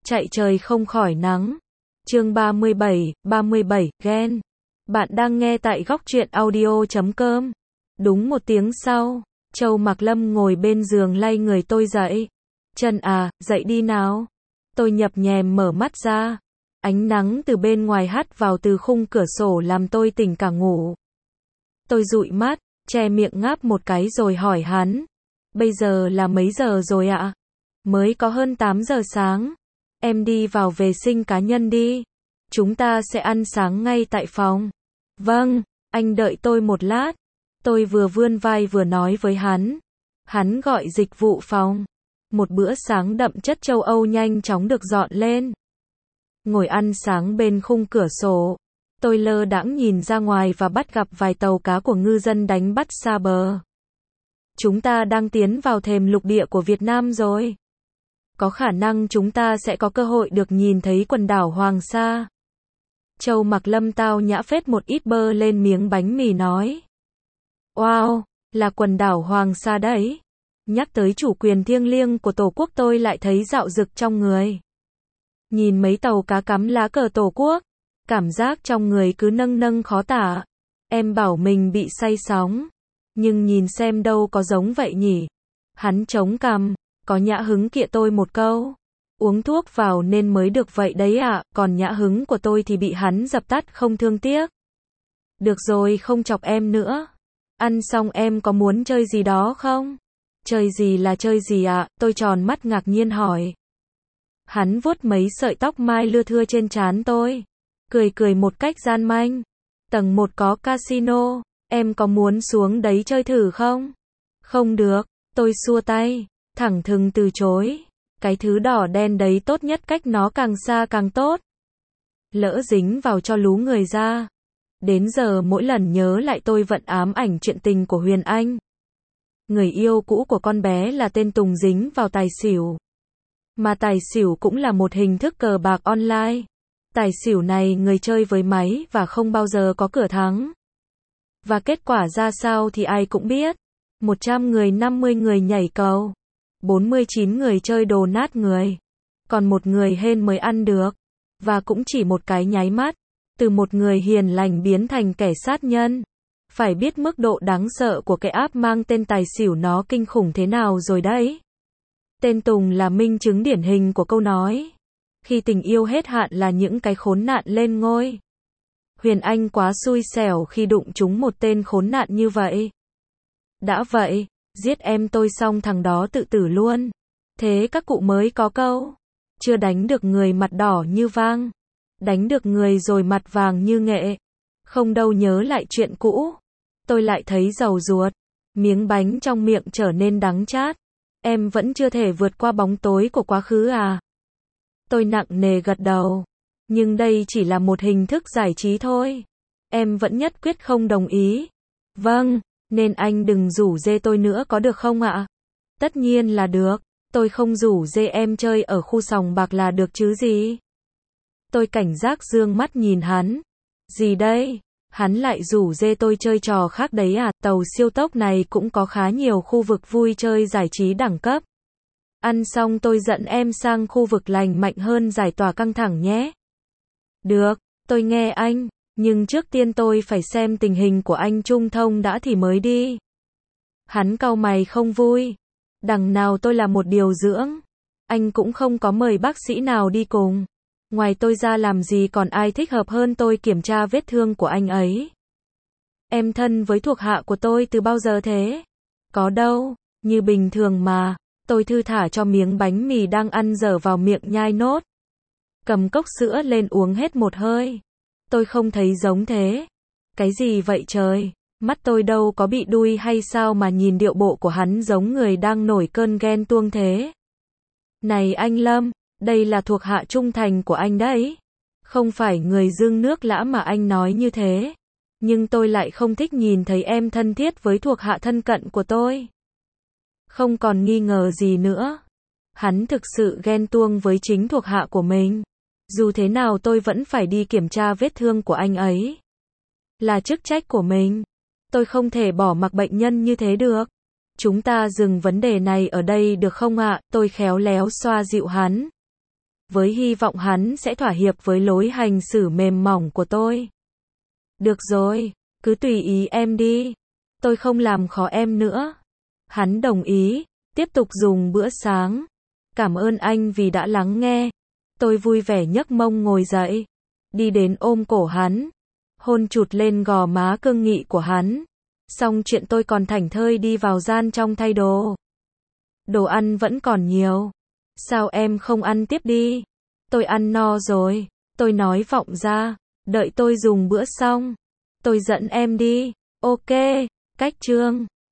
chạy trời không khỏi nắng. Chương 37, ghen. Bạn đang nghe tại góc truyện audio.com. Đúng một tiếng sau, Châu Mạc Lâm ngồi bên giường lay người tôi dậy. Trần à, dậy đi nào. Tôi nhập nhèm mở mắt ra. Ánh nắng từ bên ngoài hắt vào từ khung cửa sổ làm tôi tỉnh cả ngủ. Tôi dụi mắt, che miệng ngáp một cái rồi hỏi hắn. Bây giờ là mấy giờ rồi ạ? Mới có hơn 8 giờ sáng. Em đi vào vệ sinh cá nhân đi. Chúng ta sẽ ăn sáng ngay tại phòng. Vâng, anh đợi tôi một lát. Tôi vừa vươn vai vừa nói với hắn. Hắn gọi dịch vụ phòng. Một bữa sáng đậm chất châu Âu nhanh chóng được dọn lên. Ngồi ăn sáng bên khung cửa sổ. Tôi lơ đãng nhìn ra ngoài và bắt gặp vài tàu cá của ngư dân đánh bắt xa bờ. Chúng ta đang tiến vào thềm lục địa của Việt Nam rồi. Có khả năng chúng ta sẽ có cơ hội được nhìn thấy quần đảo Hoàng Sa. Châu Mạc Lâm tao nhã phết một ít bơ lên miếng bánh mì nói. Wow, là quần đảo Hoàng Sa đấy. Nhắc tới chủ quyền thiêng liêng của Tổ quốc tôi lại thấy dạo dực trong người. Nhìn mấy tàu cá cắm lá cờ Tổ quốc, cảm giác trong người cứ nâng nâng khó tả. Em bảo mình bị say sóng. Nhưng nhìn xem đâu có giống vậy nhỉ. Hắn chống cằm, có nhã hứng kịa tôi một câu. Uống thuốc vào nên mới được vậy đấy ạ, còn nhã hứng của tôi thì bị hắn dập tắt không thương tiếc. Được rồi, không chọc em nữa. Ăn xong em có muốn chơi gì đó không? Chơi gì là chơi gì ạ? Tôi tròn mắt ngạc nhiên hỏi. Hắn vuốt mấy sợi tóc mai lưa thưa trên trán tôi. Cười một cách gian manh. Tầng 1 có casino, em có muốn xuống đấy chơi thử không? Không được, tôi xua tay, thẳng thừng từ chối. Cái thứ đỏ đen đấy tốt nhất cách nó càng xa càng tốt. Lỡ dính vào cho lú người ra. Đến giờ mỗi lần nhớ lại tôi vẫn ám ảnh chuyện tình của Huyền Anh. Người yêu cũ của con bé là tên Tùng dính vào tài xỉu. Mà tài xỉu cũng là một hình thức cờ bạc online. Tài xỉu này người chơi với máy và không bao giờ có cửa thắng. Và kết quả ra sao thì ai cũng biết. 100 người 50 người nhảy cầu. 49 người chơi đồ nát người. Còn một người hên mới ăn được. Và cũng chỉ một cái nháy mắt. Từ một người hiền lành biến thành kẻ sát nhân. Phải biết mức độ đáng sợ của cái app mang tên tài xỉu nó kinh khủng thế nào rồi đấy. Tên Tùng là minh chứng điển hình của câu nói. Khi tình yêu hết hạn là những cái khốn nạn lên ngôi. Huyền Anh quá xui xẻo khi đụng trúng một tên khốn nạn như vậy. Đã vậy, giết em tôi xong thằng đó tự tử luôn. Thế các cụ mới có câu. Chưa đánh được người mặt đỏ như vang. Đánh được người rồi mặt vàng như nghệ. Không đâu nhớ lại chuyện cũ. Tôi lại thấy dầu ruột. Miếng bánh trong miệng trở nên đắng chát. Em vẫn chưa thể vượt qua bóng tối của quá khứ à? Tôi nặng nề gật đầu. Nhưng đây chỉ là một hình thức giải trí thôi. Em vẫn nhất quyết không đồng ý. Vâng, nên anh đừng rủ dê tôi nữa có được không ạ? Tất nhiên là được. Tôi không rủ dê em chơi ở khu sòng bạc là được chứ gì? Tôi cảnh giác dương mắt nhìn hắn. Gì đây? Hắn lại rủ dê tôi chơi trò khác đấy à? Tàu siêu tốc này cũng có khá nhiều khu vực vui chơi giải trí đẳng cấp. Ăn xong tôi dẫn em sang khu vực lành mạnh hơn giải tỏa căng thẳng nhé. Được, tôi nghe anh, nhưng trước tiên tôi phải xem tình hình của anh Trung Thông đã thì mới đi. Hắn cau mày không vui. Đằng nào tôi là một điều dưỡng. Anh cũng không có mời bác sĩ nào đi cùng. Ngoài tôi ra làm gì còn ai thích hợp hơn tôi kiểm tra vết thương của anh ấy. Em thân với thuộc hạ của tôi từ bao giờ thế? Có đâu, như bình thường mà. Tôi thư thả cho miếng bánh mì đang ăn dở vào miệng nhai nốt. Cầm cốc sữa lên uống hết một hơi. Tôi không thấy giống thế. Cái gì vậy trời? Mắt tôi đâu có bị đui hay sao mà nhìn điệu bộ của hắn giống người đang nổi cơn ghen tuông thế? Này anh Lâm, đây là thuộc hạ trung thành của anh đấy. Không phải người dương nước lã mà anh nói như thế. Nhưng tôi lại không thích nhìn thấy em thân thiết với thuộc hạ thân cận của tôi. Không còn nghi ngờ gì nữa. Hắn thực sự ghen tuông với chính thuộc hạ của mình. Dù thế nào tôi vẫn phải đi kiểm tra vết thương của anh ấy. Là chức trách của mình. Tôi không thể bỏ mặc bệnh nhân như thế được. Chúng ta dừng vấn đề này ở đây được không ạ? Tôi khéo léo xoa dịu hắn. với hy vọng hắn sẽ thỏa hiệp với lối hành xử mềm mỏng của tôi. Được rồi, cứ tùy ý em đi. Tôi không làm khó em nữa. Hắn đồng ý, tiếp tục dùng bữa sáng. Cảm ơn anh vì đã lắng nghe. Tôi vui vẻ nhấc mông ngồi dậy, đi đến ôm cổ hắn, hôn chụt lên gò má cương nghị của hắn. Xong chuyện tôi còn thảnh thơi đi vào gian trong thay đồ. Đồ ăn vẫn còn nhiều. Sao em không ăn tiếp đi? Tôi ăn no rồi. Tôi nói vọng ra. Đợi tôi dùng bữa xong, tôi dẫn em đi. Ok, cách chương.